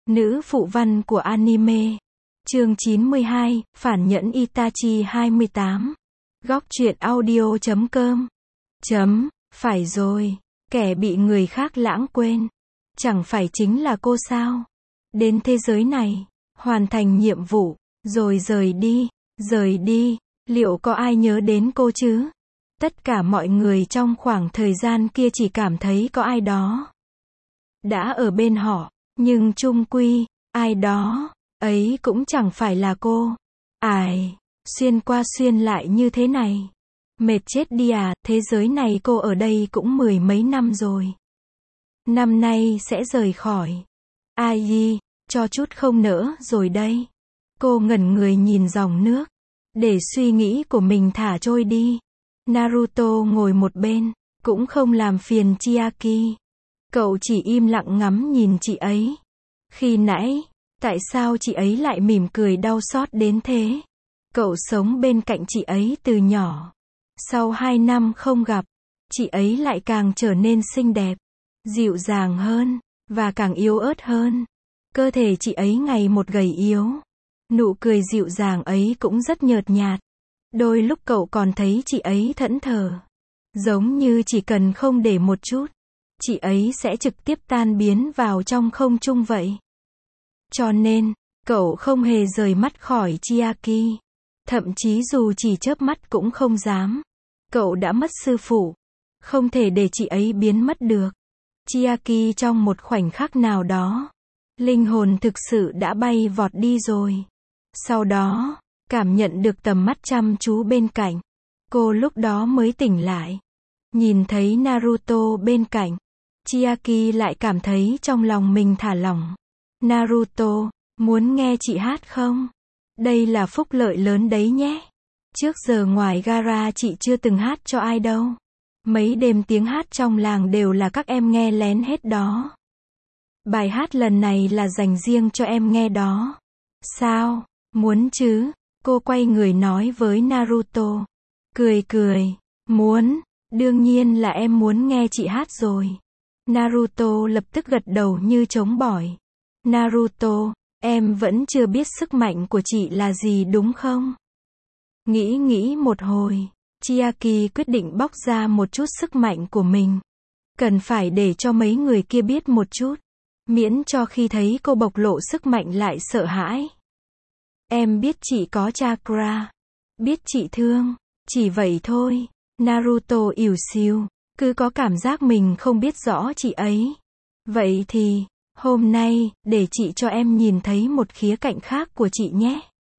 Nữ phụ văn của anime. Chương 92, Phản nhẫn Itachi 28. Góc truyện audio.com. Phải rồi, kẻ bị người khác lãng quên. Chẳng phải chính là cô sao? Đến thế giới này, hoàn thành nhiệm vụ, rồi rời đi, liệu có ai nhớ đến cô chứ? Tất cả mọi người trong khoảng thời gian kia chỉ cảm thấy có ai đó đã ở bên họ, nhưng chung quy, ai đó ấy cũng chẳng phải là cô. Ai, xuyên qua xuyên lại như thế này. Mệt chết đi à, thế giới này cô ở đây cũng mười mấy năm rồi. Năm nay sẽ rời khỏi. Ai, cho chút không nỡ rồi đây. Cô ngẩn người nhìn dòng nước, để suy nghĩ của mình thả trôi đi. Naruto ngồi một bên, cũng không làm phiền Chiaki. Cậu chỉ im lặng ngắm nhìn chị ấy. Khi nãy, tại sao chị ấy lại mỉm cười đau xót đến thế? Cậu sống bên cạnh chị ấy từ nhỏ. Sau 2 năm không gặp, chị ấy lại càng trở nên xinh đẹp, dịu dàng hơn, và càng yếu ớt hơn. Cơ thể chị ấy ngày một gầy yếu. Nụ cười dịu dàng ấy cũng rất nhợt nhạt. Đôi lúc cậu còn thấy chị ấy thẫn thờ. Giống như chỉ cần không để một chút, chị ấy sẽ trực tiếp tan biến vào trong không trung vậy. Cho nên, cậu không hề rời mắt khỏi Chiaki. Thậm chí dù chỉ chớp mắt cũng không dám. Cậu đã mất sư phụ. Không thể để chị ấy biến mất được. Chiaki trong một khoảnh khắc nào đó, linh hồn thực sự đã bay vọt đi rồi. Sau đó, cảm nhận được tầm mắt chăm chú bên cạnh. Cô lúc đó mới tỉnh lại. Nhìn thấy Naruto bên cạnh, Chiaki lại cảm thấy trong lòng mình thả lỏng. Naruto, muốn nghe chị hát không? Đây là phúc lợi lớn đấy nhé. Trước giờ ngoài gara chị chưa từng hát cho ai đâu. Mấy đêm tiếng hát trong làng đều là các em nghe lén hết đó. Bài hát lần này là dành riêng cho em nghe đó. Sao? Muốn chứ? Cô quay người nói với Naruto. Cười. Muốn. Đương nhiên là em muốn nghe chị hát rồi. Naruto lập tức gật đầu như trống bỏi. Naruto, em vẫn chưa biết sức mạnh của chị là gì đúng không? Nghĩ một hồi, Chiaki quyết định bóc ra một chút sức mạnh của mình. Cần phải để cho mấy người kia biết một chút. Miễn cho khi thấy cô bộc lộ sức mạnh lại sợ hãi. Em biết chị có chakra. Biết chị thương. Chỉ vậy thôi. Naruto ỉu xìu. Cứ có cảm giác mình không biết rõ chị ấy. Vậy thì, hôm nay, để chị cho em nhìn thấy một khía cạnh khác của chị nhé.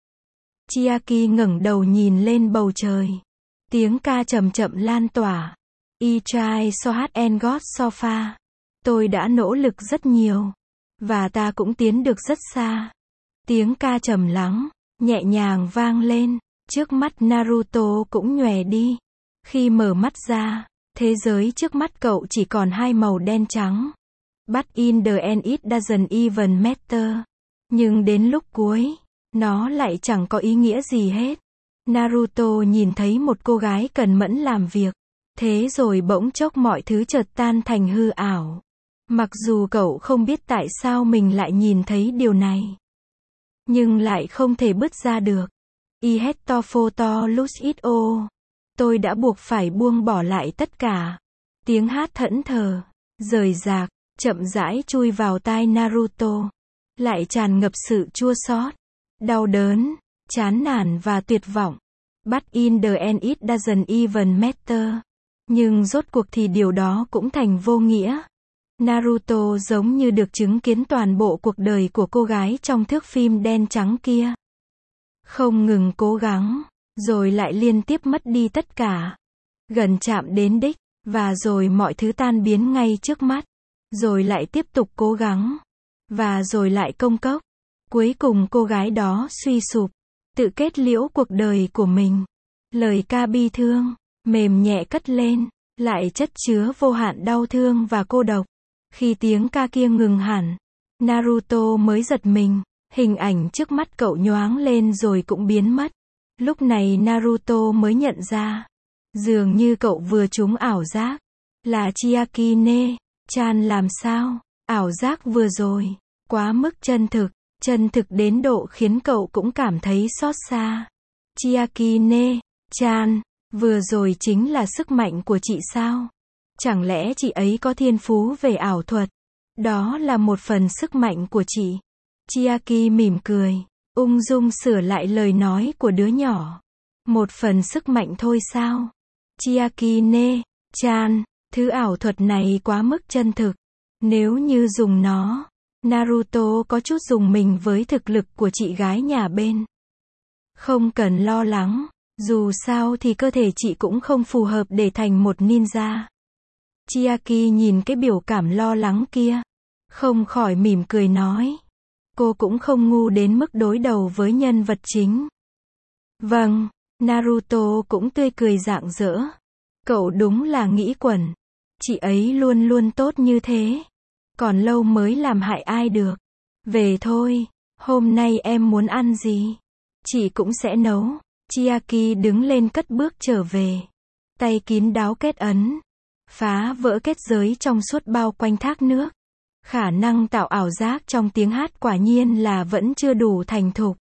Chiaki ngẩng đầu nhìn lên bầu trời. Tiếng ca chậm chậm lan tỏa. I try so hard and got so far. Tôi đã nỗ lực rất nhiều. Và ta cũng tiến được rất xa. Tiếng ca trầm lắng, nhẹ nhàng vang lên. Trước mắt Naruto cũng nhòe đi. Khi mở mắt ra, thế giới trước mắt cậu chỉ còn hai màu đen trắng. But in the end it doesn't even matter. Nhưng đến lúc cuối, nó lại chẳng có ý nghĩa gì hết. Naruto nhìn thấy một cô gái cần mẫn làm việc. Thế rồi bỗng chốc mọi thứ chợt tan thành hư ảo. Mặc dù cậu không biết tại sao mình lại nhìn thấy điều này. Nhưng lại không thể bứt ra được. I had to photo lose it all. Tôi đã buộc phải buông bỏ lại tất cả. Tiếng hát thẫn thờ, rời rạc, chậm rãi chui vào tai Naruto. Lại tràn ngập sự chua xót, đau đớn, chán nản và tuyệt vọng. But in the end it doesn't even matter. Nhưng rốt cuộc thì điều đó cũng thành vô nghĩa. Naruto giống như được chứng kiến toàn bộ cuộc đời của cô gái trong thước phim đen trắng kia. Không ngừng cố gắng, rồi lại liên tiếp mất đi tất cả. Gần chạm đến đích, và rồi mọi thứ tan biến ngay trước mắt. Rồi lại tiếp tục cố gắng. Và rồi lại công cốc. Cuối cùng cô gái đó suy sụp. Tự kết liễu cuộc đời của mình. Lời ca bi thương, mềm nhẹ cất lên. Lại chất chứa vô hạn đau thương và cô độc. Khi tiếng ca kia ngừng hẳn, Naruto mới giật mình. Hình ảnh trước mắt cậu nhoáng lên rồi cũng biến mất. Lúc này Naruto mới nhận ra. Dường như cậu vừa trúng ảo giác. Là Chiaki ne. Chan làm sao? Ảo giác vừa rồi. Quá mức chân thực đến độ khiến cậu cũng cảm thấy xót xa. Chiakine-chan, vừa rồi chính là sức mạnh của chị sao? Chẳng lẽ chị ấy có thiên phú về ảo thuật? Đó là một phần sức mạnh của chị. Chiaki mỉm cười, ung dung sửa lại lời nói của đứa nhỏ. Một phần sức mạnh thôi sao? Chiakine-chan, thứ ảo thuật này quá mức chân thực. Nếu như dùng nó, Naruto có chút dùng mình với thực lực của chị gái nhà bên. Không cần lo lắng, dù sao thì cơ thể chị cũng không phù hợp để thành một ninja. Chiaki nhìn cái biểu cảm lo lắng kia, không khỏi mỉm cười nói. Cô cũng không ngu đến mức đối đầu với nhân vật chính. Vâng, Naruto cũng tươi cười rạng rỡ. Cậu đúng là nghĩ quẩn. Chị ấy luôn luôn tốt như thế. Còn lâu mới làm hại ai được. Về thôi, hôm nay em muốn ăn gì? Chị cũng sẽ nấu. Chiaki đứng lên cất bước trở về. Tay kín đáo kết ấn. Phá vỡ kết giới trong suốt bao quanh thác nước. Khả năng tạo ảo giác trong tiếng hát quả nhiên là vẫn chưa đủ thành thục.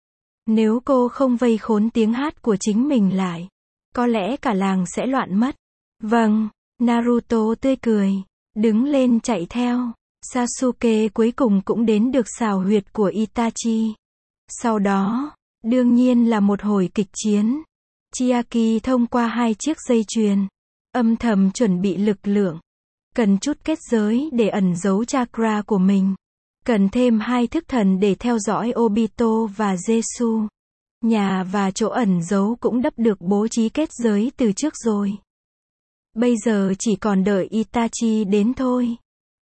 Nếu cô không vây khốn tiếng hát của chính mình lại, có lẽ cả làng sẽ loạn mất. Vâng, Naruto tươi cười, đứng lên chạy theo. Sasuke cuối cùng cũng đến được xào huyệt của Itachi. Sau đó, đương nhiên là một hồi kịch chiến. Chiaki thông qua 2 chiếc dây chuyền, âm thầm chuẩn bị lực lượng. Cần chút kết giới để ẩn giấu chakra của mình. Cần thêm 2 thức thần để theo dõi Obito và Jesu. Nhà và chỗ ẩn giấu cũng đắp được bố trí kết giới từ trước rồi. Bây giờ chỉ còn đợi Itachi đến thôi.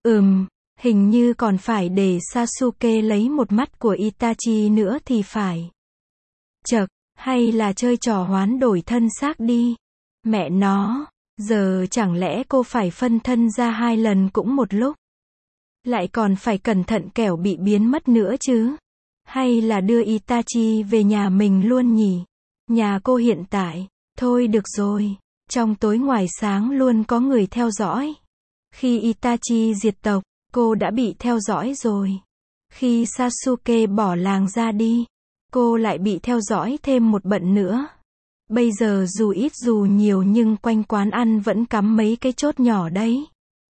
Hình như còn phải để Sasuke lấy một mắt của Itachi nữa thì phải. Chậc, hay là chơi trò hoán đổi thân xác đi. Mẹ nó, giờ chẳng lẽ cô phải phân thân ra 2 lần cũng một lúc? Lại còn phải cẩn thận kẻo bị biến mất nữa chứ. Hay là đưa Itachi về nhà mình luôn nhỉ? Nhà cô hiện tại, thôi được rồi, trong tối ngoài sáng luôn có người theo dõi. Khi Itachi diệt tộc, cô đã bị theo dõi rồi. Khi Sasuke bỏ làng ra đi, cô lại bị theo dõi thêm một bận nữa. Bây giờ dù ít dù nhiều nhưng quanh quán ăn vẫn cắm mấy cái chốt nhỏ đấy.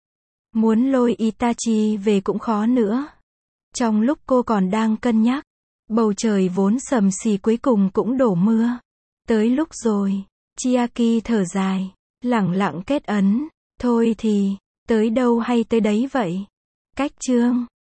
Muốn lôi Itachi về cũng khó nữa. Trong lúc cô còn đang cân nhắc, bầu trời vốn sầm xì cuối cùng cũng đổ mưa. Tới lúc rồi, Chiaki thở dài, lẳng lặng kết ấn. Thôi thì, tới đâu hay tới đấy vậy? Cách chương